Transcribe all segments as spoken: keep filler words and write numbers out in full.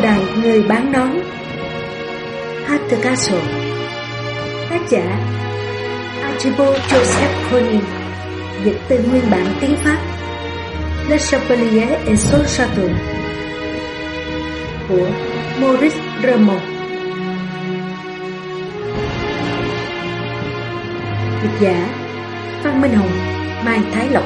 đài người bán nón. Heather Castle. Tác giả Archibald Joseph Conin. Dịch từ nguyên bản tiếng Pháp. Le Chapelier et son Château của Maurice Raymond. Dịch giả Phan Minh Hùng, Mai Thái Lộc.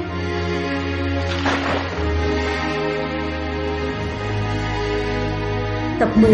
Tập mười.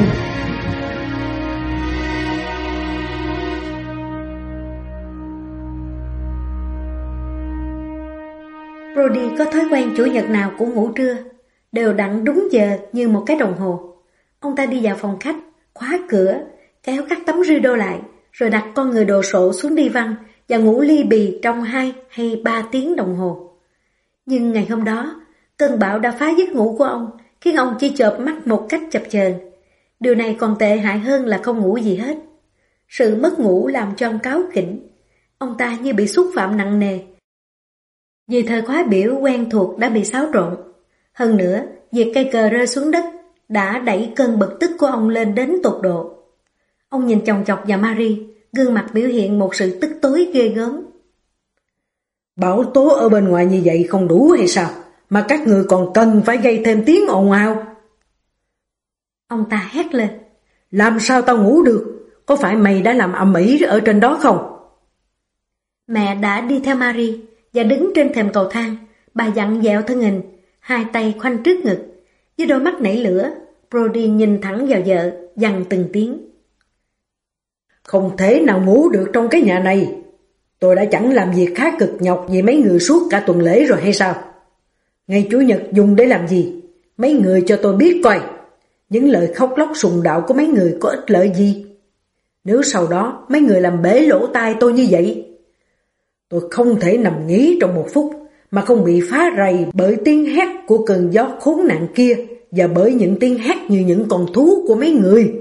Brody có thói quen chủ nhật nào cũng ngủ trưa, đều đặn đúng giờ như một cái đồng hồ. Ông ta đi vào phòng khách, khóa cửa, kéo các tấm rideau lại, rồi đặt con người đồ sộ xuống đi văn và ngủ li bì trong hai hay ba tiếng đồng hồ. Nhưng ngày hôm đó, cơn bão đã phá giấc ngủ của ông, khiến ông chỉ chợp mắt một cách chập chờn. Điều này còn tệ hại hơn là không ngủ gì hết. Sự mất ngủ làm cho ông cáu kỉnh. Ông ta như bị xúc phạm nặng nề. Vì thời khóa biểu quen thuộc đã bị xáo trộn. Hơn nữa, việc cây cờ rơi xuống đất đã đẩy cơn bực tức của ông lên đến tột độ. Ông nhìn chòng chọc vào Marie, gương mặt biểu hiện một sự tức tối ghê gớm. Bão tố ở bên ngoài như vậy không đủ hay sao? Mà các người còn cần phải gây thêm tiếng ồn ào. Ông ta hét lên. Làm sao tao ngủ được? Có phải mày đã làm ầm ĩ ở trên đó không? Mẹ đã đi theo Marie và đứng trên thềm cầu thang. Bà dặn dẹo thân hình, hai tay khoanh trước ngực. Với đôi mắt nảy lửa, Brody nhìn thẳng vào vợ, dằn từng tiếng. Không thể nào ngủ được trong cái nhà này. Tôi đã chẳng làm việc khá cực nhọc vì mấy người suốt cả tuần lễ rồi hay sao? Ngày Chủ nhật dùng để làm gì? Mấy người cho tôi biết coi. Những lời khóc lóc sùng đạo của mấy người có ích lợi gì? Nếu sau đó mấy người làm bể lỗ tai tôi như vậy, tôi không thể nằm nghỉ trong một phút mà không bị phá rầy bởi tiếng hét của cơn gió khốn nạn kia và bởi những tiếng hét như những con thú của mấy người.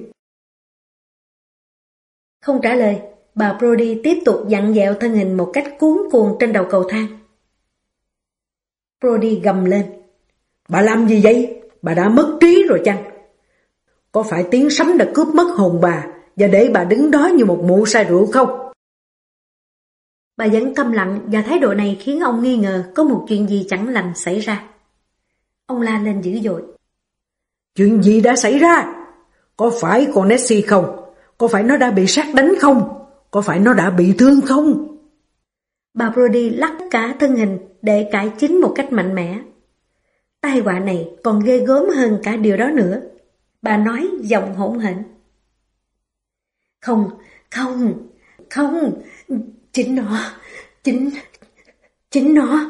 Không trả lời, bà Brody tiếp tục dặn dẹo thân hình một cách cuống cuồng trên đầu cầu thang. Brody gầm lên. Bà làm gì vậy? Bà đã mất trí rồi chăng? Có phải tiếng sấm đã cướp mất hồn bà và để bà đứng đó như một mụ say rượu không? Bà vẫn câm lặng và thái độ này khiến ông nghi ngờ có một chuyện gì chẳng lành xảy ra. Ông la lên dữ dội. Chuyện gì đã xảy ra? Có phải con Nessie không? Có phải nó đã bị sát đánh không? Có phải nó đã bị thương không? Bà Brody lắc cả thân hình để cải chính một cách mạnh mẽ. Tai họa này còn ghê gớm hơn cả điều đó nữa. Bà nói giọng hỗn hển. Không, không, không, chính nó, chính, chính nó.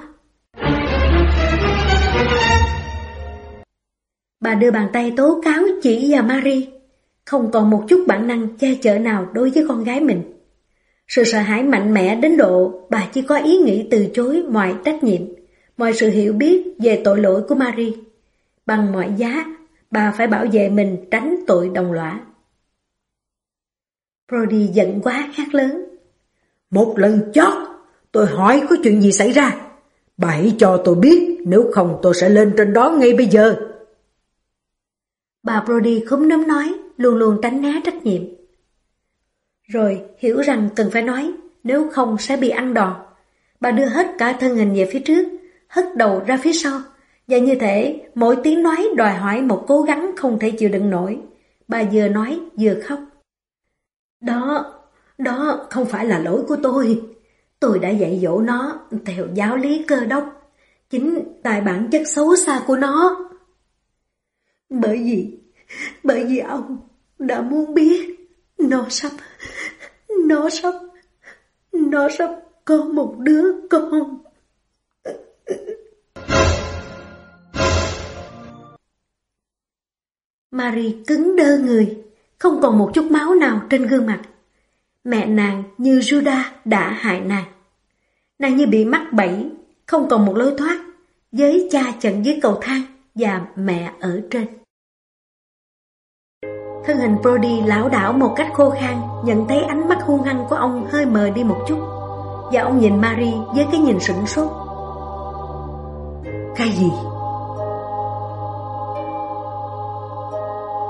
Bà đưa bàn tay tố cáo chỉ vào Marie, không còn một chút bản năng che chở nào đối với con gái mình. Sự sợ hãi mạnh mẽ đến độ bà chỉ có ý nghĩ từ chối mọi trách nhiệm, mọi sự hiểu biết về tội lỗi của Marie. Bằng mọi giá, bà phải bảo vệ mình tránh tội đồng lõa. Brody giận quá khát lớn. Một lần chót, tôi hỏi có chuyện gì xảy ra. Bà hãy cho tôi biết, nếu không tôi sẽ lên trên đó ngay bây giờ. Bà Brody khúm núm nói, luôn luôn tránh né trách nhiệm. Rồi hiểu rằng cần phải nói, nếu không sẽ bị ăn đòn. Bà đưa hết cả thân hình về phía trước, hất đầu ra phía sau, và như thể mỗi tiếng nói đòi hỏi một cố gắng không thể chịu đựng nổi. Bà vừa nói vừa khóc. Đó, đó không phải là lỗi của tôi. Tôi đã dạy dỗ nó theo giáo lý Cơ đốc, chính tại bản chất xấu xa của nó. Bởi vì, bởi vì ông đã muốn biết nó sắp, nó sắp, nó sắp có một đứa con. Marie cứng đơ người, không còn một chút máu nào trên gương mặt. Mẹ nàng như Judas đã hại nàng. Nàng như bị mắc bẫy, không còn một lối thoát, với cha chận dưới cầu thang và mẹ ở trên. Thân hình Brody lảo đảo một cách khô khan, nhận thấy ánh mắt hung hăng của ông hơi mờ đi một chút, và ông nhìn Marie với cái nhìn sửng sốt. Cái gì?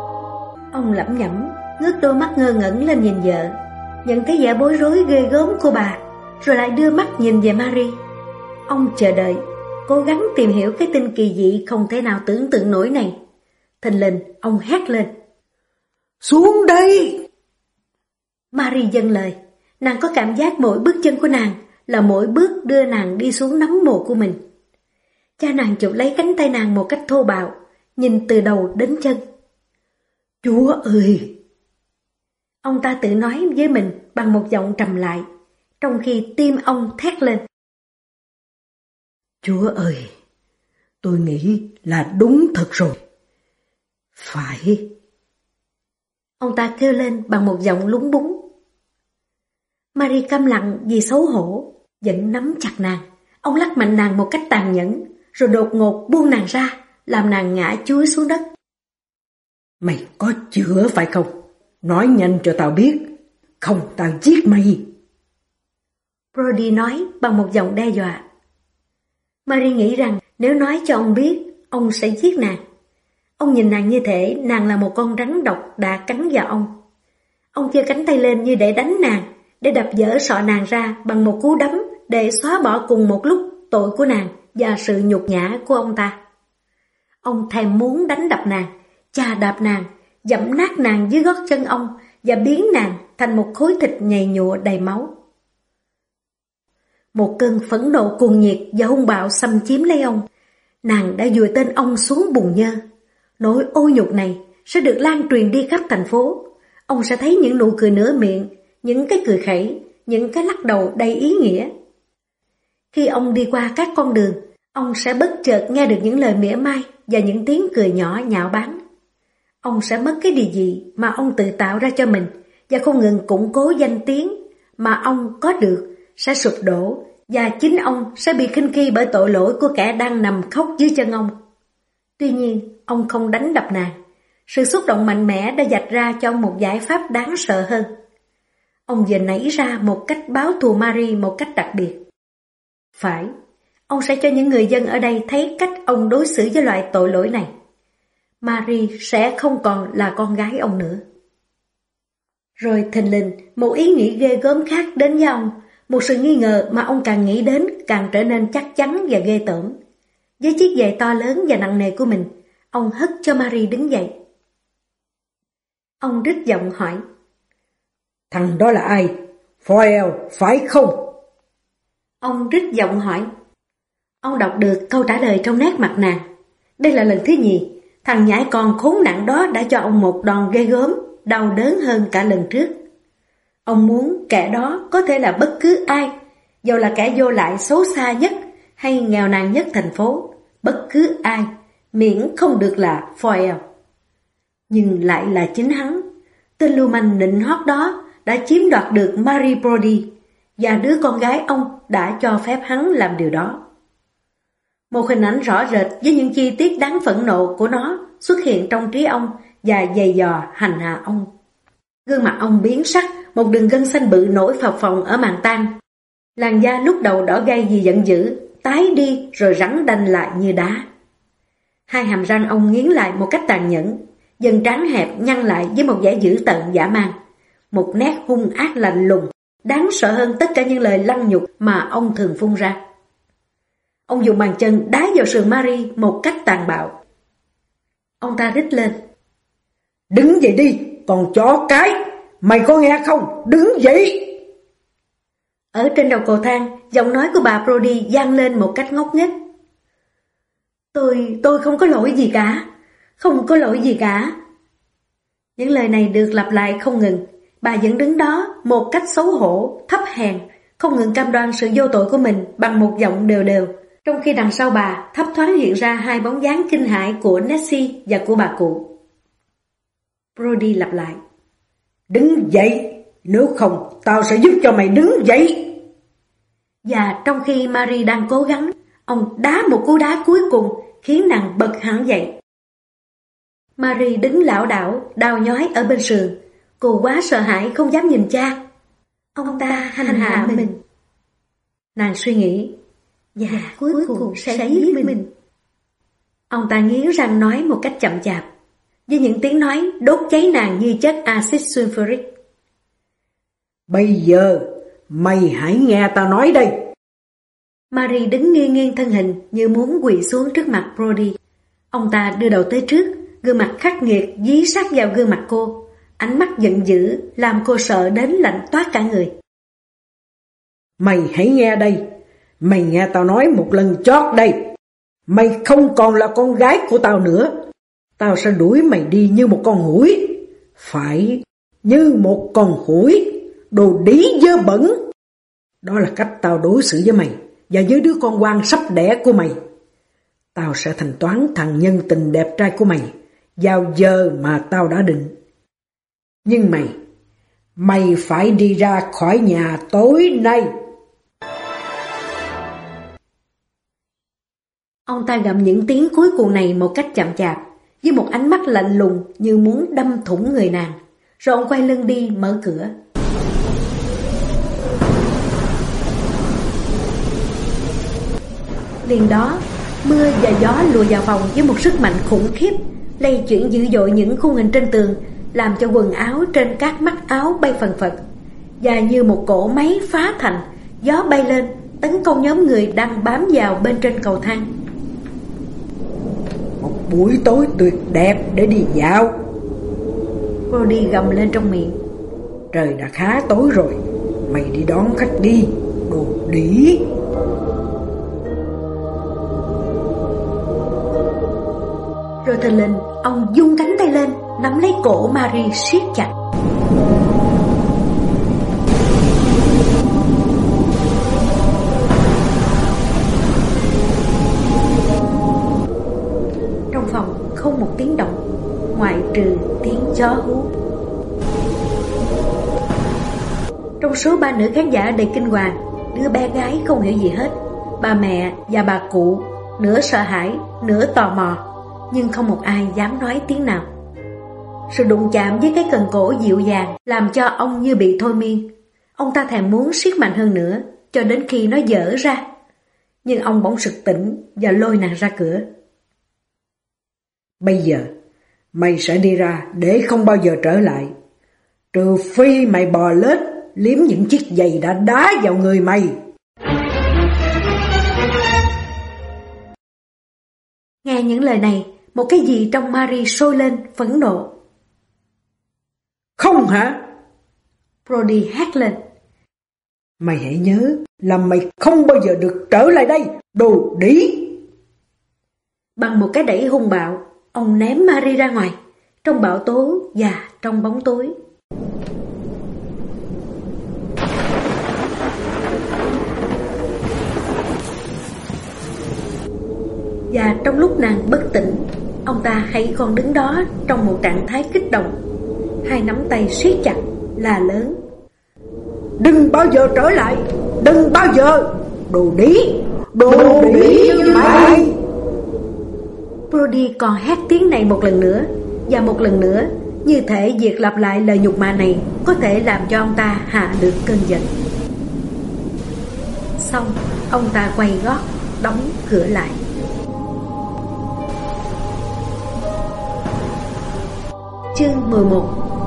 Ông lẩm nhẩm, ngước đôi mắt ngơ ngẩn lên nhìn vợ, nhận cái vẻ bối rối ghê gớm của bà, rồi lại đưa mắt nhìn về Marie. Ông chờ đợi, cố gắng tìm hiểu cái tin kỳ dị không thể nào tưởng tượng nổi này. Thình lình, ông hét lên: "Xuống đây!" Marie dâng lời. Nàng có cảm giác mỗi bước chân của nàng là mỗi bước đưa nàng đi xuống nấm mồ của mình. Cha nàng chụp lấy cánh tay nàng một cách thô bạo, nhìn từ đầu đến chân. "Chúa ơi!" Ông ta tự nói với mình bằng một giọng trầm lại, trong khi tim ông thét lên. "Chúa ơi! Tôi nghĩ là đúng thật rồi. Phải." Ông ta kêu lên bằng một giọng lúng búng. Marie câm lặng vì xấu hổ, vẫn nắm chặt nàng. Ông lắc mạnh nàng một cách tàn nhẫn, rồi đột ngột buông nàng ra, làm nàng ngã chuối xuống đất. "Mày có chữa phải không? Nói nhanh cho tao biết, không tao giết mày." Brody nói bằng một giọng đe dọa. Marie nghĩ rằng nếu nói cho ông biết, ông sẽ giết nàng. Ông nhìn nàng như thể nàng là một con rắn độc đã cắn vào ông. Ông giơ cánh tay lên như để đánh nàng, để đập vỡ sọ nàng ra bằng một cú đấm, để xóa bỏ cùng một lúc tội của nàng và sự nhục nhã của ông ta. Ông thèm muốn đánh đập nàng, chà đạp nàng, dẫm nát nàng dưới gót chân ông và biến nàng thành một khối thịt nhầy nhụa đầy máu. Một cơn phẫn nộ cuồng nhiệt và hung bạo xâm chiếm lấy ông. Nàng đã dùi tên ông xuống bùn nhơ. Nỗi ô nhục này sẽ được lan truyền đi khắp thành phố. Ông sẽ thấy những nụ cười nửa miệng, những cái cười khẩy, những cái lắc đầu đầy ý nghĩa. Khi ông đi qua các con đường, ông sẽ bất chợt nghe được những lời mỉa mai và những tiếng cười nhỏ nhạo báng. Ông sẽ mất cái điều gì mà ông tự tạo ra cho mình và không ngừng củng cố danh tiếng mà ông có được sẽ sụp đổ, và chính ông sẽ bị khinh khi bởi tội lỗi của kẻ đang nằm khóc dưới chân ông. Tuy nhiên, ông không đánh đập nàng. Sự xúc động mạnh mẽ đã vạch ra cho ông một giải pháp đáng sợ hơn. Ông vừa nảy ra một cách báo thù Marie một cách đặc biệt. Phải, ông sẽ cho những người dân ở đây thấy cách ông đối xử với loại tội lỗi này. Marie sẽ không còn là con gái ông nữa. Rồi thình lình, một ý nghĩ ghê gớm khác đến với ông. Một sự nghi ngờ mà ông càng nghĩ đến càng trở nên chắc chắn và ghê tởm. Với chiếc giày to lớn và nặng nề của mình, ông hất cho Marie đứng dậy. Ông rít giọng hỏi: "Thằng đó là ai? Foyle, phải không?" Ông rít giọng hỏi. Ông đọc được câu trả lời trong nét mặt nàng. Đây là lần thứ nhì, thằng nhãi con khốn nạn đó đã cho ông một đòn ghê gớm, đau đớn hơn cả lần trước. Ông muốn kẻ đó có thể là bất cứ ai, dầu là kẻ vô lại xấu xa nhất hay nghèo nàn nhất thành phố, bất cứ ai, miễn không được là Foyle. Nhưng lại là chính hắn, tên lưu manh nịnh hót đó đã chiếm đoạt được Marie Brody, và đứa con gái ông đã cho phép hắn làm điều đó. Một hình ảnh rõ rệt với những chi tiết đáng phẫn nộ của nó xuất hiện trong trí ông và giày dò hành hạ ông. Gương mặt ông biến sắc, một đường gân xanh bự nổi phập phồng ở màng tan. Làn da lúc đầu đỏ gay vì giận dữ, tái đi rồi rắn đanh lại như đá. Hai hàm răng ông nghiến lại một cách tàn nhẫn, dần trán hẹp nhăn lại với một vẻ dữ tợn dã man, một nét hung ác lạnh lùng, đáng sợ hơn tất cả những lời lăng nhục mà ông thường phun ra. Ông dùng bàn chân đá vào sườn Marie một cách tàn bạo. Ông ta rít lên: "Đứng dậy đi, còn chó cái! Mày có nghe không? Đứng dậy!" Ở trên đầu cầu thang, giọng nói của bà Brody vang lên một cách ngốc nghếch. Tôi, tôi không có lỗi gì cả. Không có lỗi gì cả. Những lời này được lặp lại không ngừng. Bà vẫn đứng đó một cách xấu hổ, thấp hèn, không ngừng cam đoan sự vô tội của mình bằng một giọng đều đều. Trong khi đằng sau bà thấp thoáng hiện ra hai bóng dáng kinh hãi của Nessie và của bà cụ. Brody lặp lại: "Đứng dậy, nếu không tao sẽ giúp cho mày đứng dậy." Và trong khi Marie đang cố gắng, ông đá một cú đá cuối cùng khiến nàng bật hẳn dậy. Marie đứng lảo đảo, đau nhói ở bên sườn. Cô quá sợ hãi không dám nhìn cha. Ông ta hành hạ mình. Nàng suy nghĩ, và cuối cùng sẽ giết mình. Ông ta nghiến răng nói một cách chậm chạp: với những tiếng nói đốt cháy nàng như chất axit sulfuric. Bây giờ, mày hãy nghe tao nói đây. Marie đứng nghiêng nghiêng thân hình như muốn quỳ xuống trước mặt Brody. Ông ta đưa đầu tới trước, gương mặt khắc nghiệt dí sát vào gương mặt cô. Ánh mắt giận dữ làm cô sợ đến lạnh toát cả người. Mày hãy nghe đây. Mày nghe tao nói một lần chót đây. Mày không còn là con gái của tao nữa. Tao sẽ đuổi mày đi như một con hủi. Phải, như một con hủi. Đồ đĩ dơ bẩn. Đó là cách tao đối xử với mày và với đứa con ngoan sắp đẻ của mày. Tao sẽ thanh toán thằng nhân tình đẹp trai của mày vào giờ mà tao đã định. Nhưng mày, mày phải đi ra khỏi nhà tối nay. Ông ta gầm những tiếng cuối cùng này một cách chậm chạp, với một ánh mắt lạnh lùng như muốn đâm thủng người nàng. Rồi ông quay lưng đi mở cửa. Liền đó, mưa và gió lùa vào phòng với một sức mạnh khủng khiếp, lay chuyển dữ dội những khung hình trên tường, làm cho quần áo trên các mắt áo bay phần phật. Và như một cỗ máy phá thành, gió bay lên, tấn công nhóm người đang bám vào bên trên cầu thang. Một buổi tối tuyệt đẹp để đi dạo. Brody gầm lên trong miệng. Trời đã khá tối rồi, mày đi đón khách đi, đồ đĩ. Rồi thình lình, ông vung cánh tay lên, nắm lấy cổ Marie siết chặt. Trong phòng không một tiếng động, ngoại trừ tiếng gió hú. Trong số ba nữ khán giả đầy kinh hoàng, đứa bé gái không hiểu gì hết. Bà mẹ và bà cụ nửa sợ hãi, nửa tò mò, nhưng không một ai dám nói tiếng nào. Sự đụng chạm với cái cần cổ dịu dàng làm cho ông như bị thôi miên. Ông ta thèm muốn siết mạnh hơn nữa, cho đến khi nó dở ra. Nhưng ông bỗng sực tỉnh và lôi nàng ra cửa. Bây giờ, mày sẽ đi ra để không bao giờ trở lại. Trừ phi mày bò lết, liếm những chiếc giày đã đá vào người mày. Nghe những lời này, một cái gì trong Marie sôi lên, phẫn nộ. Không hả? Brody hét lên. Mày hãy nhớ là mày không bao giờ được trở lại đây, đồ đĩ. Bằng một cái đẩy hung bạo, ông ném Marie ra ngoài, trong bão tố và trong bóng tối. Và trong lúc nàng bất tỉnh, ông ta hãy còn đứng đó trong một trạng thái kích động, hai nắm tay siết chặt, là lớn. Đừng bao giờ trở lại, đừng bao giờ, đồ đĩ, đồ đĩ như mày. Brody còn hét tiếng này một lần nữa, và một lần nữa, như thể việc lặp lại lời nhục mạ này có thể làm cho ông ta hạ được cơn giận. Xong, ông ta quay gót, đóng cửa lại. Chương mười một.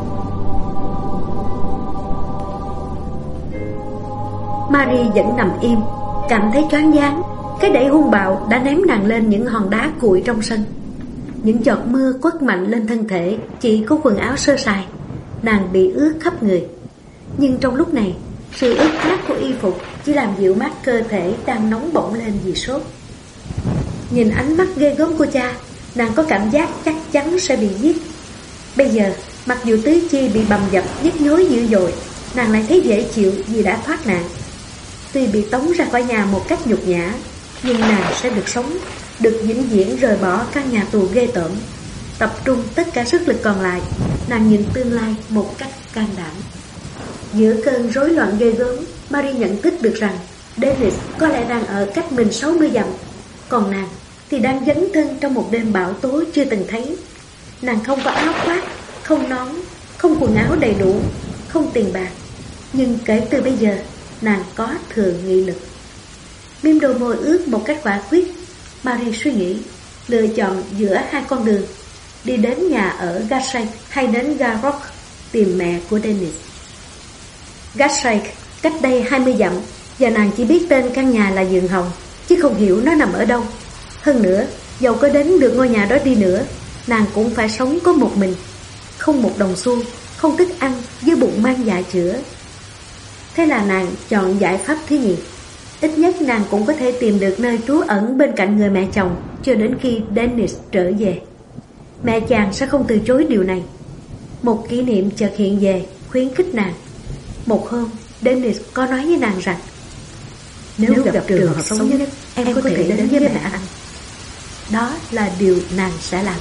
Marie vẫn nằm im, cảm thấy choáng váng. Cái đẩy hung bạo đã ném nàng lên những hòn đá cuội trong sân. Những giọt mưa quất mạnh lên thân thể, chỉ có quần áo sơ sài. Nàng bị ướt khắp người. Nhưng trong lúc này, sự ướt át của y phục chỉ làm dịu mát cơ thể đang nóng bỏng lên vì sốt. Nhìn ánh mắt ghê gớm của cha, nàng có cảm giác chắc chắn sẽ bị giết. Bây giờ, mặc dù tứ chi bị bầm dập nhức nhối dữ dội, nàng lại thấy dễ chịu vì đã thoát nạn. Tuy bị tống ra khỏi nhà một cách nhục nhã, nhưng nàng sẽ được sống, được vĩnh viễn rời bỏ căn nhà tù ghê tởm. Tập trung tất cả sức lực còn lại, nàng nhìn tương lai một cách can đảm. Giữa cơn rối loạn ghê gớm, Marie nhận thức được rằng Dennis có lẽ đang ở cách mình sáu mươi dặm, còn nàng thì đang dấn thân trong một đêm bão tố chưa từng thấy. Nàng không có áo khoác, không nón, không quần áo đầy đủ, không tiền bạc. Nhưng kể từ bây giờ, nàng có thừa nghị lực. Miêm đôi môi ướt một cách quả quyết, Marie suy nghĩ, lựa chọn giữa hai con đường. đi đến nhà ở Gassake hay đến Garrock tìm mẹ của Dennis. Gassake cách đây hai mươi dặm, và nàng chỉ biết tên căn nhà là Vườn Hồng, chứ không hiểu nó nằm ở đâu. Hơn nữa, dầu có đến được ngôi nhà đó đi nữa, nàng cũng phải sống có một mình, không một đồng xu, không thức ăn, với bụng mang dạ chữa. Thế là nàng chọn giải pháp thứ nhì. Ít nhất nàng cũng có thể tìm được nơi trú ẩn bên cạnh người mẹ chồng cho đến khi Dennis trở về. Mẹ chàng sẽ không từ chối điều này. Một kỷ niệm chợt hiện về, khuyến khích nàng. Một hôm, Dennis có nói với nàng rằng nếu, nếu gặp, gặp trường hợp xấu nhất, em, em có thể đến, đến với mẹ anh. Đó là điều nàng sẽ làm.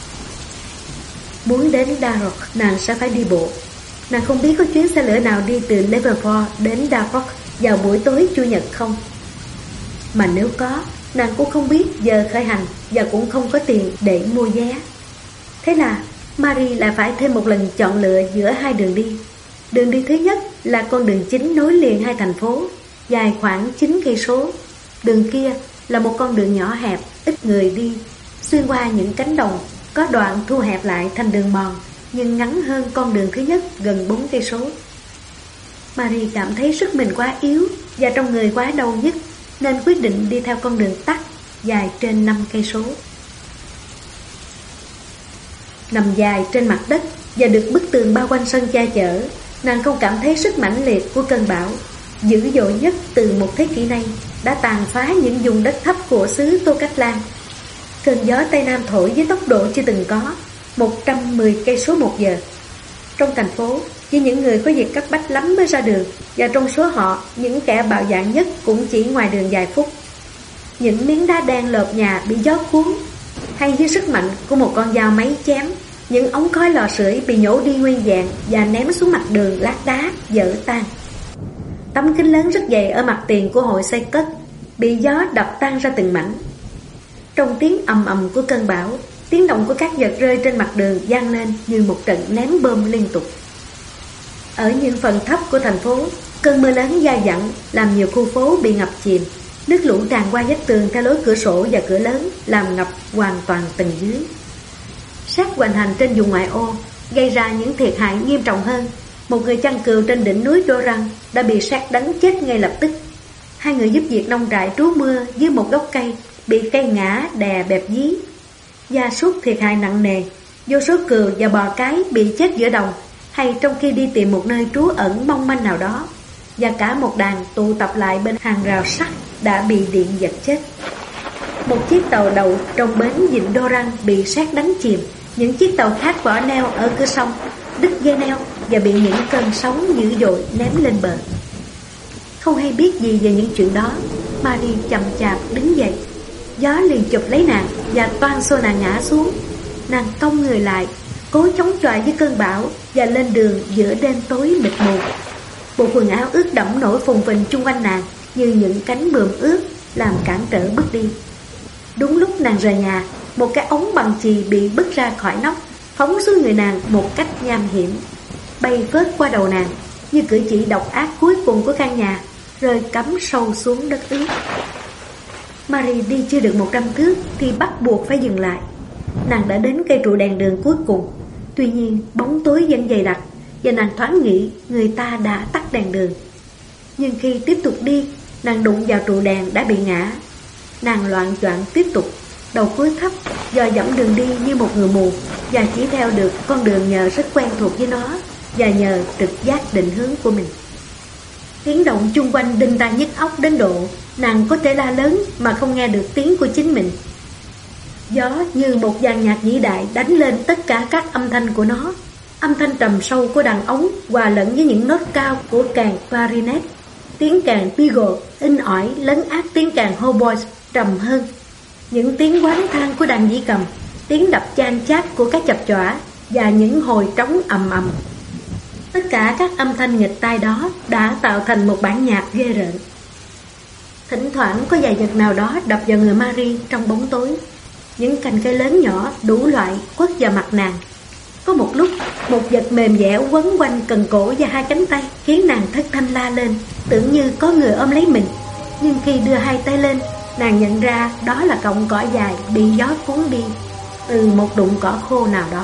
Muốn đến Darrock, nàng sẽ phải đi bộ. Nàng không biết có chuyến xe lửa nào đi từ Liverpool đến Darrock vào buổi tối Chủ nhật không. Mà nếu có, nàng cũng không biết giờ khởi hành và cũng không có tiền để mua vé. Thế là Marie lại phải thêm một lần chọn lựa giữa hai đường đi. Đường đi thứ nhất là con đường chính nối liền hai thành phố, dài khoảng chín cây số. Đường kia là một con đường nhỏ hẹp, ít người đi, xuyên qua những cánh đồng, có đoạn thu hẹp lại thành đường mòn, nhưng ngắn hơn con đường thứ nhất gần bốn cây số. Marie cảm thấy sức mình quá yếu và trong người quá đau nhức, nên quyết định đi theo con đường tắt dài trên năm cây số. Nằm dài trên mặt đất và được bức tường bao quanh sân che chở, nàng không cảm thấy sức mãnh liệt của cơn bão dữ dội nhất từ một thế kỷ nay đã tàn phá những vùng đất thấp của xứ Tô Cách Lan. Cơn gió Tây Nam thổi với tốc độ chưa từng có, một trăm mười cây số một giờ. Trong thành phố, chỉ những người có việc cấp bách lắm mới ra đường, và trong số họ, những kẻ bạo dạn nhất cũng chỉ ngoài đường vài phút. Những miếng đá đen lợp nhà bị gió cuốn, hay dưới sức mạnh của một con dao máy chém, những ống khói lò sưởi bị nhổ đi nguyên vẹn và ném xuống mặt đường lát đá vỡ tan. Tấm kính lớn rất dày ở mặt tiền của hội xây cất bị gió đập tan ra từng mảnh. Trong tiếng ầm ầm của cơn bão, tiếng động của các vật rơi trên mặt đường vang lên như một trận ném bom liên tục. Ở những phần thấp của thành phố, cơn mưa lớn dai dẳng làm nhiều khu phố bị ngập chìm. Nước lũ tràn qua vách tường theo lối cửa sổ và cửa lớn, làm ngập hoàn toàn tầng dưới. Sét hoành hành trên vùng ngoại ô gây ra những thiệt hại nghiêm trọng hơn. Một người chăn cừu trên đỉnh núi Doran đã bị sét đánh chết ngay lập tức. Hai người giúp việc nông trại trú mưa dưới một gốc cây bị cây ngã đè bẹp dí. Gia súc thiệt hại nặng nề, vô số cừu và bò cái bị chết giữa đồng hay trong khi đi tìm một nơi trú ẩn mong manh nào đó, và cả một đàn tụ tập lại bên hàng rào sắt đã bị điện giật chết. Một chiếc tàu đậu trong bến vịnh Doran bị sét đánh chìm. Những chiếc tàu khác vỏ neo ở cửa sông đứt dây neo và bị những cơn sóng dữ dội ném lên bờ. Không hay biết gì về những chuyện đó, Marie chậm chạp đứng dậy. Gió liền chụp lấy nàng và toan xô nàng ngã xuống. Nàng cong người lại, cố chống chọi với cơn bão và lên đường giữa đêm tối mịt mù. Bộ quần áo ướt đẫm nổi phùng phình chung quanh nàng như những cánh buồm ướt làm cản trở bước đi. Đúng lúc nàng rời nhà, một cái ống bằng chì bị bứt ra khỏi nóc, phóng xuống người nàng một cách nham hiểm, bay phớt qua đầu nàng như cử chỉ độc ác cuối cùng của căn nhà, rơi cắm sâu xuống đất ướt. Marie đi chưa được một trăm thước thì bắt buộc phải dừng lại. Nàng đã đến cây trụ đèn đường cuối cùng. Tuy nhiên bóng tối vẫn dày đặc, và nàng thoáng nghĩ người ta đã tắt đèn đường. Nhưng khi tiếp tục đi, nàng đụng vào trụ đèn đã bị ngã. Nàng loạng choạng tiếp tục, đầu cúi thấp, dò dẫm đường đi như một người mù, và chỉ theo được con đường nhờ rất quen thuộc với nó, và nhờ trực giác định hướng của mình. Tiếng động chung quanh đinh tai nhức óc đến độ nàng có thể la lớn mà không nghe được tiếng của chính mình. Gió như một dàn nhạc vĩ đại đánh lên tất cả các âm thanh của nó. Âm thanh trầm sâu của đàn ống hòa lẫn với những nốt cao của kèn clarinet. Tiếng kèn pigo in ỏi lấn át tiếng kèn hautbois trầm hơn. Những tiếng oán than của đàn dĩ cầm, tiếng đập chan chát của các chập chọa và những hồi trống ầm ầm. Tất cả các âm thanh nghịch tai đó đã tạo thành một bản nhạc ghê rợn. Thỉnh thoảng có vài vật nào đó đập vào người Marie trong bóng tối. Những cành cây lớn nhỏ đủ loại quất vào mặt nàng. Có một lúc, một vật mềm dẻo quấn quanh cần cổ và hai cánh tay, khiến nàng thất thanh la lên, tưởng như có người ôm lấy mình. Nhưng khi đưa hai tay lên, nàng nhận ra đó là cọng cỏ dài bị gió cuốn đi. từ một đụng cỏ khô nào đó.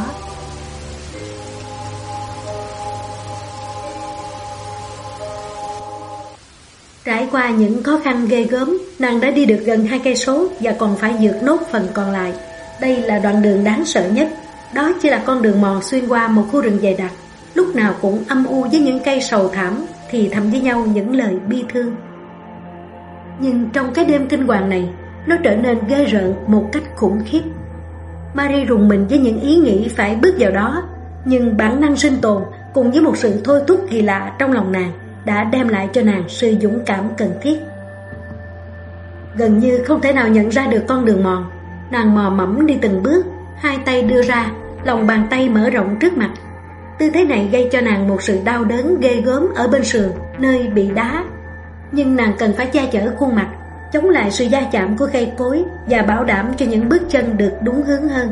Trải qua những khó khăn ghê gớm, nàng đã đi được gần hai cây số và còn phải vượt nốt phần còn lại. Đây là đoạn đường đáng sợ nhất. Đó chỉ là con đường mòn xuyên qua một khu rừng dày đặc, lúc nào cũng âm u với những cây sầu thảm thì thầm với nhau những lời bi thương. Nhưng trong cái đêm kinh hoàng này, nó trở nên ghê rợn một cách khủng khiếp. Marie rùng mình với những ý nghĩ phải bước vào đó, nhưng bản năng sinh tồn cùng với một sự thôi thúc kỳ lạ trong lòng nàng đã đem lại cho nàng sự dũng cảm cần thiết. Gần như không thể nào nhận ra được con đường mòn, nàng mò mẫm đi từng bước, hai tay đưa ra, lòng bàn tay mở rộng trước mặt. Tư thế này gây cho nàng một sự đau đớn ghê gớm ở bên sườn, nơi bị đá. Nhưng nàng cần phải che chở khuôn mặt, chống lại sự va chạm của cây cối và bảo đảm cho những bước chân được đúng hướng hơn.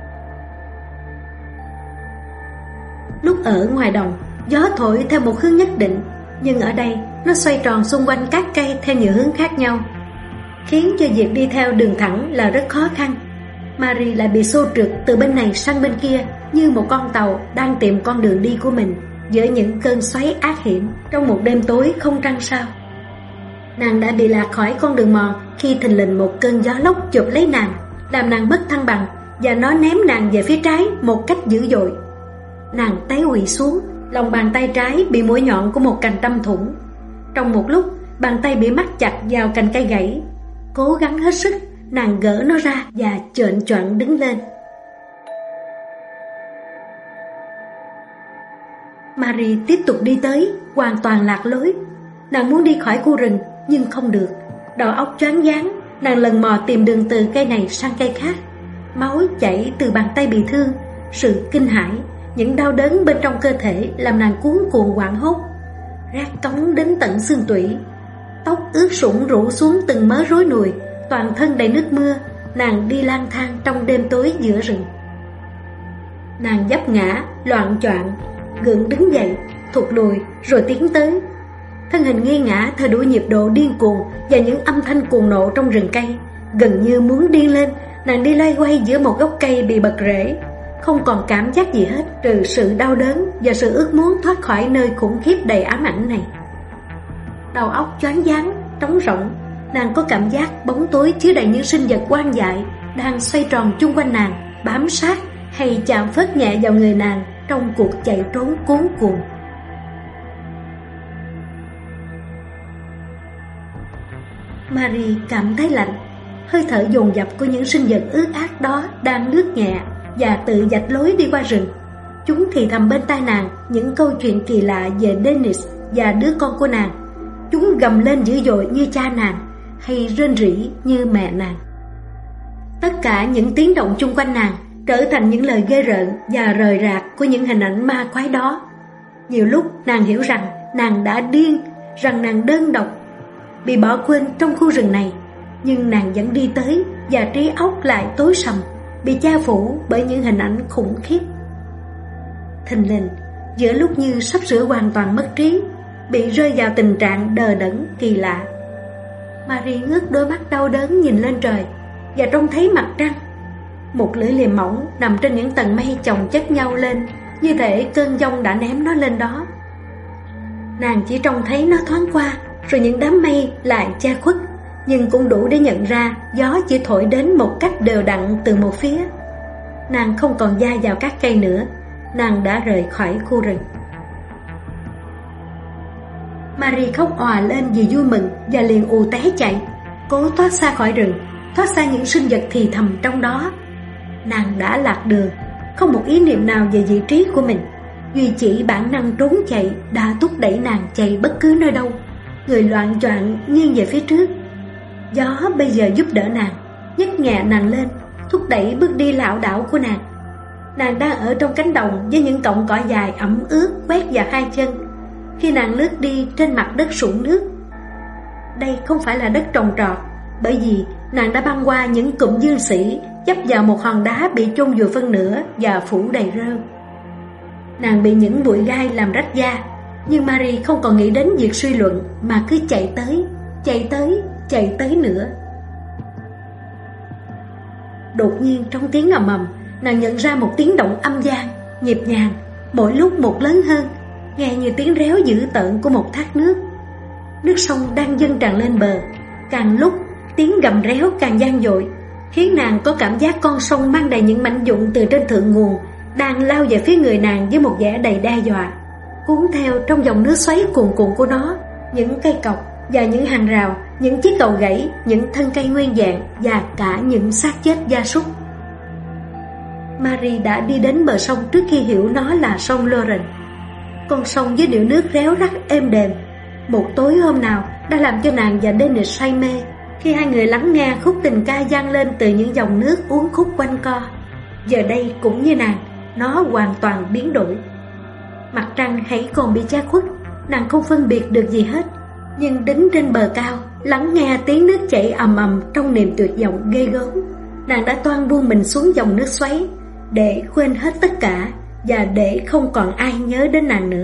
Lúc ở ngoài đồng, gió thổi theo một hướng nhất định, nhưng ở đây nó xoay tròn xung quanh các cây theo nhiều hướng khác nhau, khiến cho việc đi theo đường thẳng là rất khó khăn. Marie lại bị xô trượt từ bên này sang bên kia như một con tàu đang tìm con đường đi của mình giữa những cơn xoáy ác hiểm trong một đêm tối không trăng sao. Nàng đã bị lạc khỏi con đường mòn khi thình lình một cơn gió lốc chụp lấy nàng, làm nàng mất thăng bằng và nó ném nàng về phía trái một cách dữ dội. Nàng té quỵ xuống, lòng bàn tay trái bị mũi nhọn của một cành đâm thủng. Trong một lúc, bàn tay bị mắc chặt vào cành cây gãy. Cố gắng hết sức, nàng gỡ nó ra và chợn choạng đứng lên. Marie tiếp tục đi tới, hoàn toàn lạc lối. Nàng muốn đi khỏi khu rừng, nhưng không được. Đầu óc choáng váng, nàng lần mò tìm đường từ cây này sang cây khác. Máu chảy từ bàn tay bị thương, sự kinh hãi, những đau đớn bên trong cơ thể làm nàng cuống cuồng hoảng hốt. Rát cống đến tận xương tủy, tóc ướt sũng rủ xuống từng mớ rối nùi, toàn thân đầy nước mưa. Nàng đi lang thang trong đêm tối giữa rừng. Nàng vấp ngã, loạng choạng, gượng đứng dậy, thụt lùi rồi tiến tới. Thân hình nghi ngã theo đuổi nhịp độ điên cuồng và những âm thanh cuồng nộ trong rừng cây. Gần như muốn điên lên, nàng đi loay hoay giữa một gốc cây bị bật rễ, không còn cảm giác gì hết trừ sự đau đớn và sự ước muốn thoát khỏi nơi khủng khiếp đầy ám ảnh này. Đầu óc choáng váng, trống rỗng, nàng có cảm giác bóng tối chứa đầy những sinh vật hoang dại đang xoay tròn chung quanh nàng, bám sát hay chạm phớt nhẹ vào người nàng trong cuộc chạy trốn cuống cuồng. Marie cảm thấy lạnh. Hơi thở dồn dập của những sinh vật ướt át đó đang lướt nhẹ và tự vạch lối đi qua rừng. Chúng thì thầm bên tai nàng những câu chuyện kỳ lạ về Dennis và đứa con của nàng. Chúng gầm lên dữ dội như cha nàng, hay rên rỉ như mẹ nàng. Tất cả những tiếng động chung quanh nàng trở thành những lời ghê rợn và rời rạc của những hình ảnh ma quái đó. Nhiều lúc nàng hiểu rằng nàng đã điên, rằng nàng đơn độc, bị bỏ quên trong khu rừng này. Nhưng nàng vẫn đi tới và trí óc lại tối sầm, bị che phủ bởi những hình ảnh khủng khiếp. Thình lình, giữa lúc như sắp sửa hoàn toàn mất trí, bị rơi vào tình trạng đờ đẫn kỳ lạ, Marie ngước đôi mắt đau đớn nhìn lên trời và trông thấy mặt trăng. Một lưỡi liềm mỏng nằm trên những tầng mây chồng chất nhau lên, như thể cơn giông đã ném nó lên đó. Nàng chỉ trông thấy nó thoáng qua, rồi những đám mây lại che khuất, nhưng cũng đủ để nhận ra gió chỉ thổi đến một cách đều đặn từ một phía. Nàng không còn va vào các cây nữa. Nàng đã rời khỏi khu rừng. Marie khóc òa lên vì vui mừng và liền ù té chạy, cố thoát xa khỏi rừng, thoát xa những sinh vật thì thầm trong đó. Nàng đã lạc đường, không một ý niệm nào về vị trí của mình. Duy chỉ bản năng trốn chạy đã thúc đẩy nàng chạy bất cứ nơi đâu. Người loạng choạng nghiêng về phía trước. Gió bây giờ giúp đỡ nàng, nhấc nhẹ nàng lên, thúc đẩy bước đi lảo đảo của nàng. Nàng đang ở trong cánh đồng với những cọng cỏ dài ẩm ướt quét vào hai chân khi nàng lướt đi trên mặt đất sũng nước. Đây không phải là đất trồng trọt, bởi vì nàng đã băng qua những cụm dương sĩ dấp vào một hòn đá bị chôn vùi phân nửa và phủ đầy rêu. Nàng bị những bụi gai làm rách da, nhưng Marie không còn nghĩ đến việc suy luận mà cứ chạy tới, chạy tới, chạy tới nữa. Đột nhiên trong tiếng ầm ầm, nàng nhận ra một tiếng động âm gian, nhịp nhàng, mỗi lúc một lớn hơn, nghe như tiếng réo dữ tợn của một thác nước. Nước sông đang dâng tràn lên bờ, càng lúc tiếng gầm réo càng vang dội, khiến nàng có cảm giác con sông mang đầy những mảnh vụn từ trên thượng nguồn đang lao về phía người nàng với một vẻ đầy đe dọa. Cuốn theo trong dòng nước xoáy cuồn cuộn của nó, những cây cọc và những hàng rào, những chiếc cầu gãy, những thân cây nguyên vẹn và cả những xác chết gia súc. Marie đã đi đến bờ sông trước khi hiểu nó là sông Lauren. Con sông với điệu nước réo rắt êm đềm, một tối hôm nào đã làm cho nàng và Dennis say mê khi hai người lắng nghe khúc tình ca vang lên từ những dòng nước uốn khúc quanh co. Giờ đây cũng như nàng, nó hoàn toàn biến đổi. Mặt trăng hãy còn bị che khuất, nàng không phân biệt được gì hết. Nhưng đứng trên bờ cao, lắng nghe tiếng nước chảy ầm ầm trong niềm tuyệt vọng ghê gớm, nàng đã toan buông mình xuống dòng nước xoáy để quên hết tất cả và để không còn ai nhớ đến nàng nữa.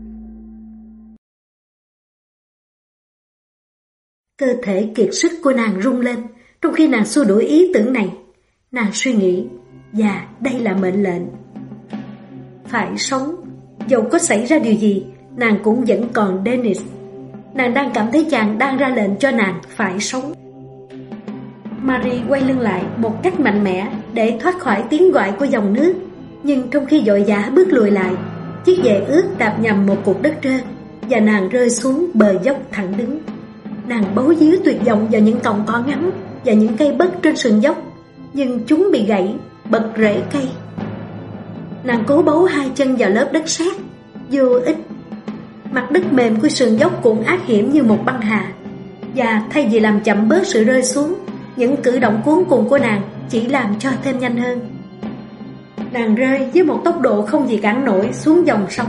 Cơ thể kiệt sức của nàng rung lên trong khi nàng xua đuổi ý tưởng này. Nàng suy nghĩ, và đây là mệnh lệnh. Phải sống, dẫu có xảy ra điều gì, nàng cũng vẫn còn Dennis. Nàng đang cảm thấy chàng đang ra lệnh cho nàng phải sống. Marie quay lưng lại một cách mạnh mẽ để thoát khỏi tiếng gọi của dòng nước. Nhưng trong khi vội vã bước lùi lại, chiếc giày ướt đạp nhầm một cục đất trơn và nàng rơi xuống bờ dốc thẳng đứng. Nàng bấu víu tuyệt vọng vào những cọng cỏ ngắn và những cây bấc trên sườn dốc, nhưng chúng bị gãy, bật rễ cây. Nàng cố bấu hai chân vào lớp đất sét, vô ích. Mặt đất mềm của sườn dốc cũng ác hiểm như một băng hà, và thay vì làm chậm bớt sự rơi xuống, những cử động cuống cuồng của nàng chỉ làm cho thêm nhanh hơn. Nàng rơi với một tốc độ không gì cản nổi xuống dòng sông.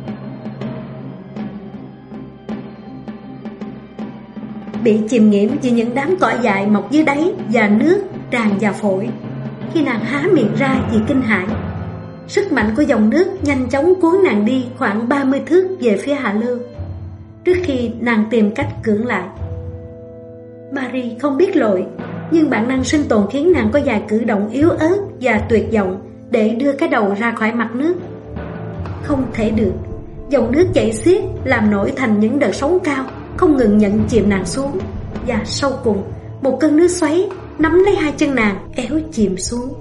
Bị chìm nghiễm vì những đám cỏ dại mọc dưới đáy và nước tràn vào phổi. Khi nàng há miệng ra vì kinh hãi, sức mạnh của dòng nước nhanh chóng cuốn nàng đi khoảng ba mươi thước về phía hạ lưu, trước khi nàng tìm cách cưỡng lại. Marie không biết lội, nhưng bản năng sinh tồn khiến nàng có vài cử động yếu ớt và tuyệt vọng để đưa cái đầu ra khỏi mặt nước. Không thể được, dòng nước chảy xiết làm nổi thành những đợt sóng cao, không ngừng nhận chìm nàng xuống. Và sau cùng, một cơn nước xoáy nắm lấy hai chân nàng, kéo chìm xuống.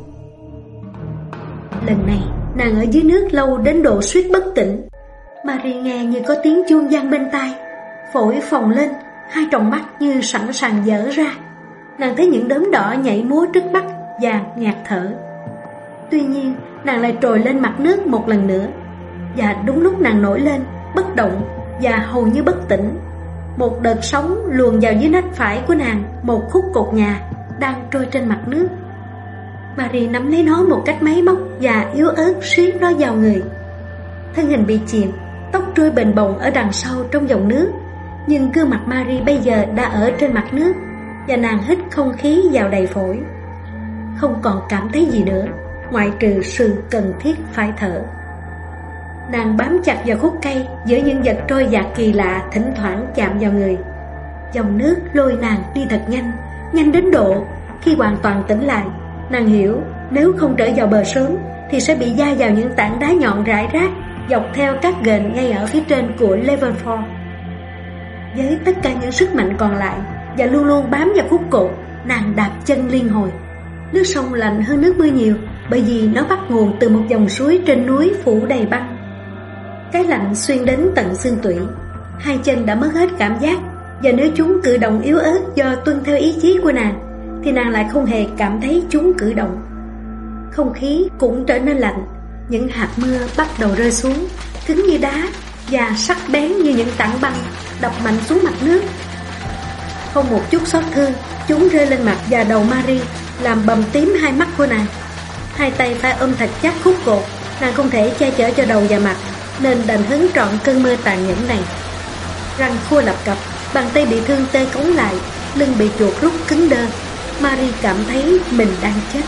Lần này, nàng ở dưới nước lâu đến độ suýt bất tỉnh. Marie nghe như có tiếng chuông vang bên tai, phổi phồng lên, hai tròng mắt như sẵn sàng vỡ ra. Nàng thấy những đốm đỏ nhảy múa trước mắt và ngạt thở. Tuy nhiên, nàng lại trồi lên mặt nước một lần nữa. Và đúng lúc nàng nổi lên, bất động và hầu như bất tỉnh, một đợt sóng luồn vào dưới nách phải của nàng một khúc cột nhà đang trôi trên mặt nước. Marie nắm lấy nó một cách máy móc và yếu ớt siết nó vào người. Thân hình bị chìm, tóc trôi bềnh bồng ở đằng sau trong dòng nước, nhưng gương mặt Marie bây giờ đã ở trên mặt nước, và nàng hít không khí vào đầy phổi. Không còn cảm thấy gì nữa, ngoại trừ sự cần thiết phải thở. Nàng bám chặt vào khúc cây giữa những vật trôi dạt kỳ lạ thỉnh thoảng chạm vào người. Dòng nước lôi nàng đi thật nhanh, nhanh đến độ khi hoàn toàn tỉnh lại, nàng hiểu nếu không trở vào bờ sớm thì sẽ bị va vào những tảng đá nhọn rải rác dọc theo các ghềnh ngay ở phía trên của Levelford. Với tất cả những sức mạnh còn lại và luôn luôn bám vào khúc cột, nàng đạp chân liên hồi. Nước sông lạnh hơn nước mưa nhiều, bởi vì nó bắt nguồn từ một dòng suối trên núi phủ đầy băng. Cái lạnh xuyên đến tận xương tủy. Hai chân đã mất hết cảm giác, và nếu chúng cử động yếu ớt do tuân theo ý chí của nàng, thì nàng lại không hề cảm thấy chúng cử động. Không khí cũng trở nên lạnh. Những hạt mưa bắt đầu rơi xuống, cứng như đá và sắc bén như những tảng băng, đập mạnh xuống mặt nước. Không một chút xót thương, chúng rơi lên mặt và đầu Marie, làm bầm tím hai mắt của nàng. Hai tay phải ôm thật chắc khúc cột, nàng không thể che chở cho đầu và mặt, nên đành hứng trọn cơn mưa tàn nhẫn này. Răng khua lập cập, bàn tay bị thương tê cống lại, lưng bị chuột rút cứng đơ. Marie cảm thấy mình đang chết.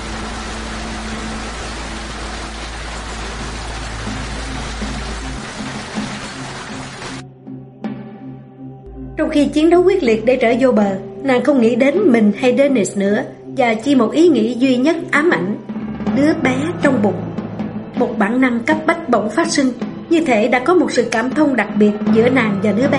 Trong khi chiến đấu quyết liệt để trở vô bờ, nàng không nghĩ đến mình hay Dennis nữa, và chỉ một ý nghĩ duy nhất ám ảnh: đứa bé trong bụng. Một bản năng cấp bách bỗng phát sinh, như thể đã có một sự cảm thông đặc biệt giữa nàng và đứa bé,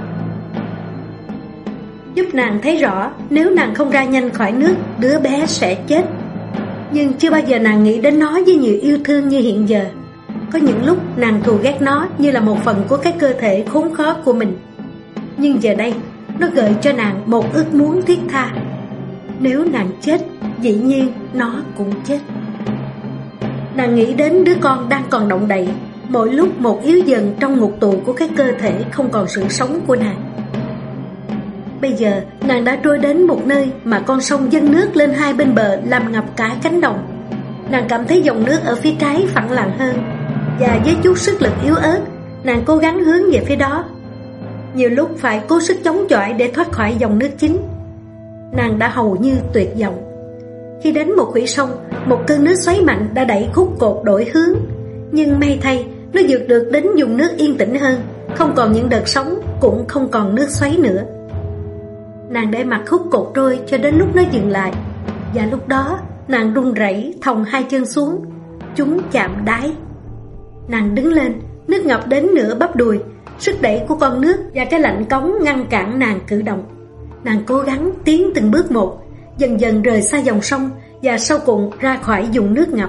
giúp nàng thấy rõ nếu nàng không ra nhanh khỏi nước, đứa bé sẽ chết. Nhưng chưa bao giờ nàng nghĩ đến nó với nhiều yêu thương như hiện giờ. Có những lúc nàng thù ghét nó như là một phần của cái cơ thể khốn khó của mình. Nhưng giờ đây, nó gợi cho nàng một ước muốn thiết tha. Nếu nàng chết, dĩ nhiên nó cũng chết. Nàng nghĩ đến đứa con đang còn động đậy, mỗi lúc một yếu dần trong ngục tù của cái cơ thể không còn sự sống của nàng. Bây giờ nàng đã trôi đến một nơi mà con sông dâng nước lên hai bên bờ làm ngập cả cánh đồng. Nàng cảm thấy dòng nước ở phía trái phẳng lặng hơn, và với chút sức lực yếu ớt, nàng cố gắng hướng về phía đó. Nhiều lúc phải cố sức chống chọi để thoát khỏi dòng nước chính. Nàng đã hầu như tuyệt vọng. Khi đến một khuỷu sông, một cơn nước xoáy mạnh đã đẩy khúc cột đổi hướng. Nhưng may thay, nó vượt được đến vùng nước yên tĩnh hơn, không còn những đợt sóng, cũng không còn nước xoáy nữa. Nàng để mặc khúc cột trôi cho đến lúc nó dừng lại, và lúc đó nàng run rẩy thòng hai chân xuống. Chúng chạm đáy. Nàng đứng lên, nước ngập đến nửa bắp đùi. Sức đẩy của con nước và cái lạnh cống ngăn cản nàng cử động. Nàng cố gắng tiến từng bước một, dần dần rời xa dòng sông, và sau cùng ra khỏi vùng nước ngập.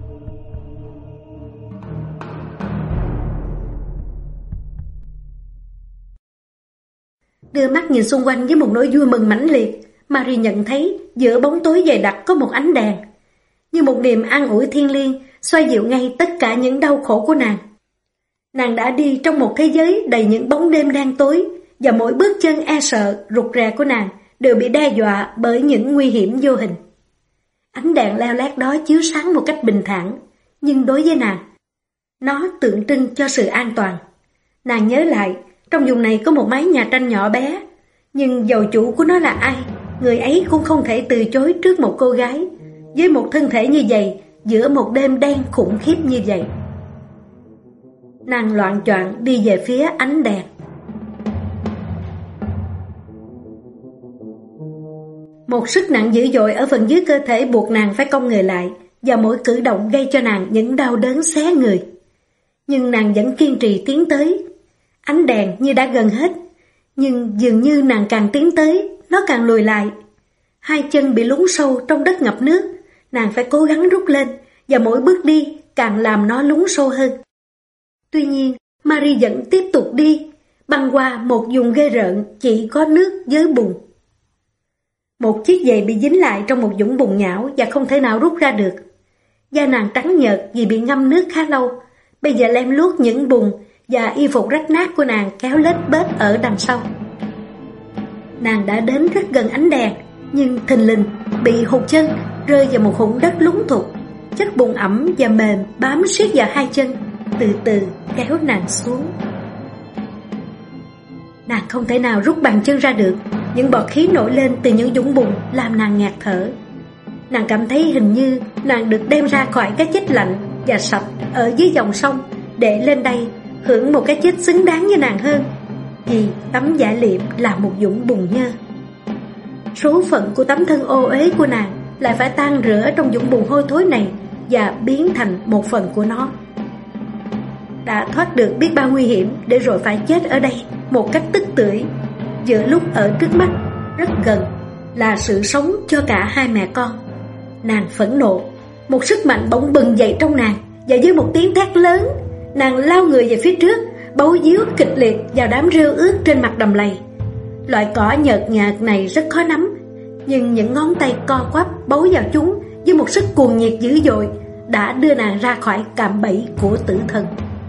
Đưa mắt nhìn xung quanh với một nỗi vui mừng mãnh liệt, Marie nhận thấy giữa bóng tối dày đặc có một ánh đèn. Như một niềm an ủi thiêng liêng, xoa dịu ngay tất cả những đau khổ của nàng. Nàng đã đi trong một thế giới đầy những bóng đêm đen tối, và mỗi bước chân e sợ, rụt rè của nàng đều bị đe dọa bởi những nguy hiểm vô hình. Ánh đèn leo lét đó chiếu sáng một cách bình thản, nhưng đối với nàng, nó tượng trưng cho sự an toàn. Nàng nhớ lại, trong vùng này có một mái nhà tranh nhỏ bé, nhưng dầu chủ của nó là ai, người ấy cũng không thể từ chối trước một cô gái với một thân thể như vậy giữa một đêm đen khủng khiếp như vậy. Nàng loạng choạng đi về phía ánh đèn. Một sức nặng dữ dội ở phần dưới cơ thể buộc nàng phải cong người lại, và mỗi cử động gây cho nàng những đau đớn xé người. Nhưng nàng vẫn kiên trì tiến tới. Ánh đèn như đã gần hết, nhưng dường như nàng càng tiến tới, nó càng lùi lại. Hai chân bị lún sâu trong đất ngập nước, nàng phải cố gắng rút lên, và mỗi bước đi càng làm nó lún sâu hơn. Tuy nhiên, Marie vẫn tiếp tục đi, băng qua một vùng ghê rợn chỉ có nước với bùn. Một chiếc giày bị dính lại trong một vũng bùn nhão và không thể nào rút ra được. Da nàng trắng nhợt vì bị ngâm nước khá lâu, bây giờ lem luốc những bùn, và y phục rách nát của nàng kéo lết bết ở đằng sau. Nàng đã đến rất gần ánh đèn, nhưng thình lình bị hụt chân, rơi vào một hũng đất lún thụt. Chất bùn ẩm và mềm bám siết vào hai chân, từ từ kéo nàng xuống. Nàng không thể nào rút bàn chân ra được. Những bọt khí nổi lên từ những vũng bùn làm nàng ngạt thở. Nàng cảm thấy hình như nàng được đem ra khỏi cái chết lạnh và sạch ở dưới dòng sông, để lên đây hưởng một cái chết xứng đáng với nàng hơn, vì tấm vải liệm là một vũng bùn nhơ. Số phận của tấm thân ô uế của nàng lại phải tan rửa trong vũng bùn hôi thối này và biến thành một phần của nó. Đã thoát được biết bao nguy hiểm để rồi phải chết ở đây một cách tức tưởi, giữa lúc ở trước mắt rất gần là sự sống cho cả hai mẹ con. Nàng phẫn nộ, một sức mạnh bỗng bừng dậy trong nàng, và với một tiếng thét lớn, nàng lao người về phía trước, bấu víu kịch liệt vào đám rêu ướt trên mặt đầm lầy. Loại cỏ nhợt nhạt này rất khó nắm, nhưng những ngón tay co quắp bấu vào chúng với một sức cuồng nhiệt dữ dội đã đưa nàng ra khỏi cạm bẫy của tử thần.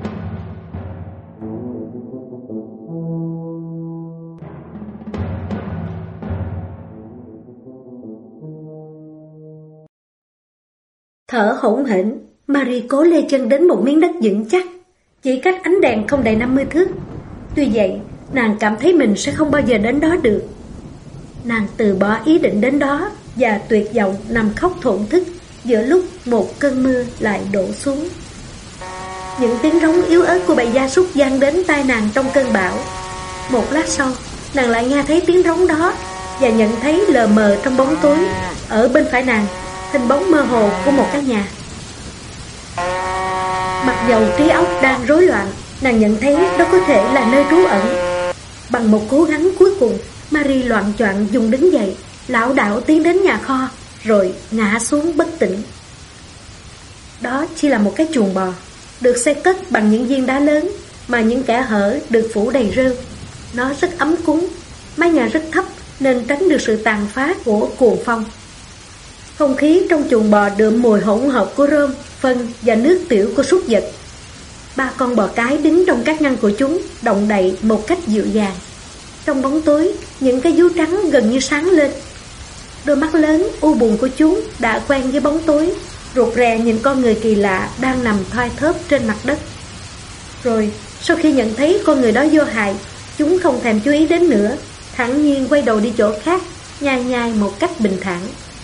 Thở hổn hển, Marie cố lê chân đến một miếng đất vững chắc, chỉ cách ánh đèn không đầy năm mươi thước. Tuy vậy, nàng cảm thấy mình sẽ không bao giờ đến đó được. Nàng từ bỏ ý định đến đó và tuyệt vọng nằm khóc thổn thức giữa lúc một cơn mưa lại đổ xuống. Những tiếng rống yếu ớt của bầy gia súc vang đến tai nàng trong cơn bão. Một lát sau, nàng lại nghe thấy tiếng rống đó và nhận thấy lờ mờ trong bóng tối, ở bên phải nàng, hình bóng mơ hồ của một căn nhà. Mặc dầu trí óc đang rối loạn, nàng nhận thấy đó có thể là nơi trú ẩn. Bằng một cố gắng cuối cùng, Marie loạng choạng dùng đứng dậy, lảo đảo tiến đến nhà kho, rồi ngã xuống bất tỉnh. Đó chỉ là một cái chuồng bò, được xây cất bằng những viên đá lớn, mà những kẽ hở được phủ đầy rêu. Nó rất ấm cúng, mái nhà rất thấp nên tránh được sự tàn phá của cuồng phong. Không khí trong chuồng bò đượm mùi hỗn hợp của rơm, phân và nước tiểu của súc vật. Ba con bò cái đứng trong các ngăn của chúng, động đậy một cách dịu dàng. Trong bóng tối, những cái vú trắng gần như sáng lên. Đôi mắt lớn u buồn của chúng đã quen với bóng tối, rụt rè nhìn con người kỳ lạ đang nằm thoi thóp trên mặt đất. Rồi, sau khi nhận thấy con người đó vô hại, chúng không thèm chú ý đến nữa, thản nhiên quay đầu đi chỗ khác, nhai nhai một cách bình thản.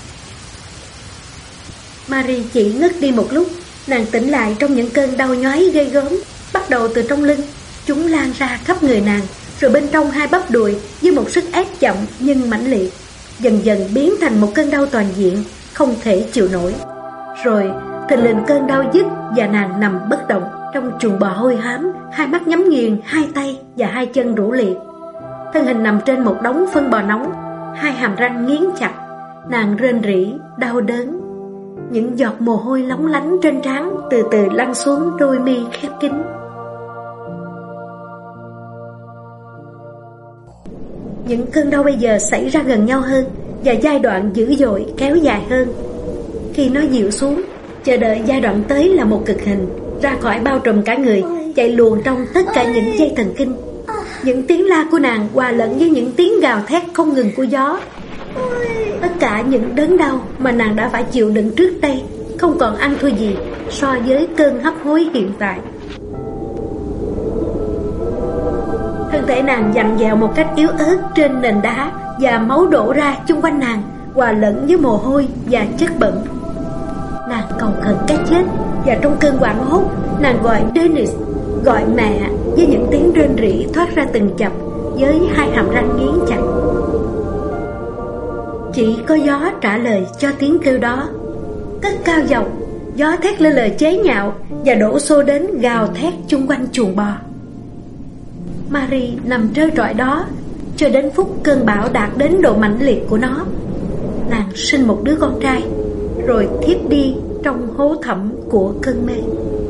Marie chỉ ngất đi một lúc, nàng tỉnh lại trong những cơn đau nhói ghê gớm, bắt đầu từ trong lưng. Chúng lan ra khắp người nàng, rồi bên trong hai bắp đùi với một sức ép chậm nhưng mãnh liệt, dần dần biến thành một cơn đau toàn diện, không thể chịu nổi. Rồi thình lình cơn đau dứt và nàng nằm bất động trong chuồng bò hôi hám, hai mắt nhắm nghiền, hai tay và hai chân rũ liệt. Thân hình nằm trên một đống phân bò nóng, hai hàm răng nghiến chặt, nàng rên rỉ đau đớn. Những giọt mồ hôi lóng lánh trên trán từ từ lăn xuống đôi mi khép kín. Những cơn đau bây giờ xảy ra gần nhau hơn, và giai đoạn dữ dội kéo dài hơn. Khi nó dịu xuống, chờ đợi giai đoạn tới là một cực hình, ra khỏi bao trùm cả người, chạy luồn trong tất cả những dây thần kinh. Những tiếng la của nàng hòa lẫn với những tiếng gào thét không ngừng của gió. Tất cả những đớn đau mà nàng đã phải chịu đựng trước đây không còn ăn thua gì so với cơn hấp hối hiện tại. Thân thể nàng vặn vẹo một cách yếu ớt trên nền đá, và máu đổ ra chung quanh nàng, hòa lẫn với mồ hôi và chất bẩn. Nàng cầu khẩn cái chết, và trong cơn hoảng hốt, nàng gọi Dennis, gọi mẹ với những tiếng rên rỉ thoát ra từng chập, với hai hàm răng nghiến chặt. Chỉ có gió trả lời cho tiếng kêu đó. Cất cao giọng, gió thét lên lời chế nhạo và đổ xô đến gào thét chung quanh chuồng bò. Marie nằm trơ trọi đó cho đến phút cơn bão đạt đến độ mãnh liệt của nó. Nàng sinh một đứa con trai, rồi thiếp đi trong hố thẳm của cơn mê.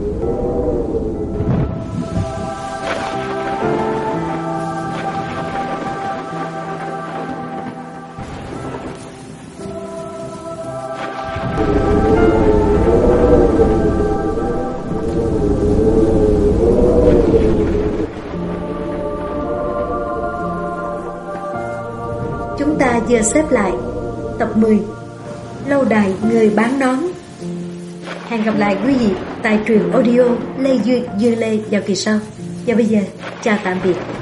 Chúng ta vừa xếp lại tập mười, Lâu đài người bán nón. Hẹn gặp lại quý vị tại truyện audio Lê Duyệt Dư Lê vào kỳ sau. Và bây giờ, chào tạm biệt.